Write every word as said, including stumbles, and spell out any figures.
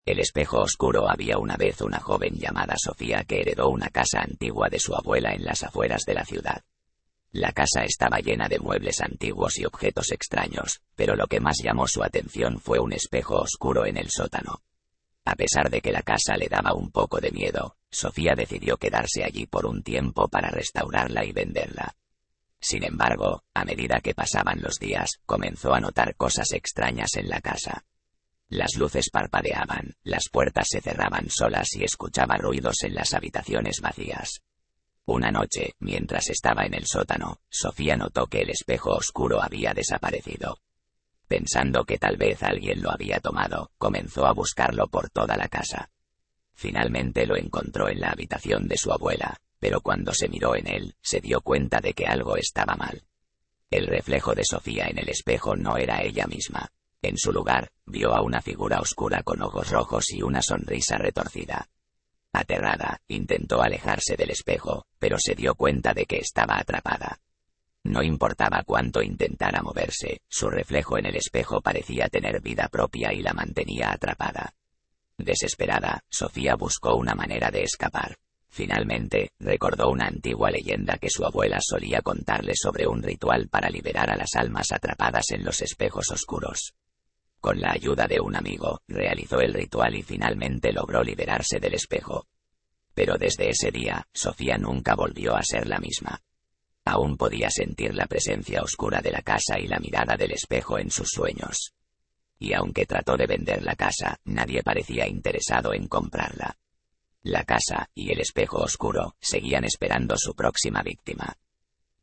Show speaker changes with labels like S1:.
S1: El espejo oscuro. Había una vez una joven llamada Sofía que heredó una casa antigua de su abuela en las afueras de la ciudad. La casa estaba llena de muebles antiguos y objetos extraños, pero lo que más llamó su atención fue un espejo oscuro en el sótano. A pesar de que la casa le daba un poco de miedo, Sofía decidió quedarse allí por un tiempo para restaurarla y venderla. Sin embargo, a medida que pasaban los días, comenzó a notar cosas extrañas en la casa. Las luces parpadeaban, las puertas se cerraban solas y escuchaba ruidos en las habitaciones vacías. Una noche, mientras estaba en el sótano, Sofía notó que el espejo oscuro había desaparecido. Pensando que tal vez alguien lo había tomado, comenzó a buscarlo por toda la casa. Finalmente lo encontró en la habitación de su abuela, pero cuando se miró en él, se dio cuenta de que algo estaba mal. El reflejo de Sofía en el espejo no era ella misma. En su lugar, vio a una figura oscura con ojos rojos y una sonrisa retorcida. Aterrada, intentó alejarse del espejo, pero se dio cuenta de que estaba atrapada. No importaba cuánto intentara moverse, su reflejo en el espejo parecía tener vida propia y la mantenía atrapada. Desesperada, Sofía buscó una manera de escapar. Finalmente, recordó una antigua leyenda que su abuela solía contarle sobre un ritual para liberar a las almas atrapadas en los espejos oscuros. Con la ayuda de un amigo, realizó el ritual y finalmente logró liberarse del espejo. Pero desde ese día, Sofía nunca volvió a ser la misma. Aún podía sentir la presencia oscura de la casa y la mirada del espejo en sus sueños. Y aunque trató de vender la casa, nadie parecía interesado en comprarla. La casa y el espejo oscuro seguían esperando su próxima víctima.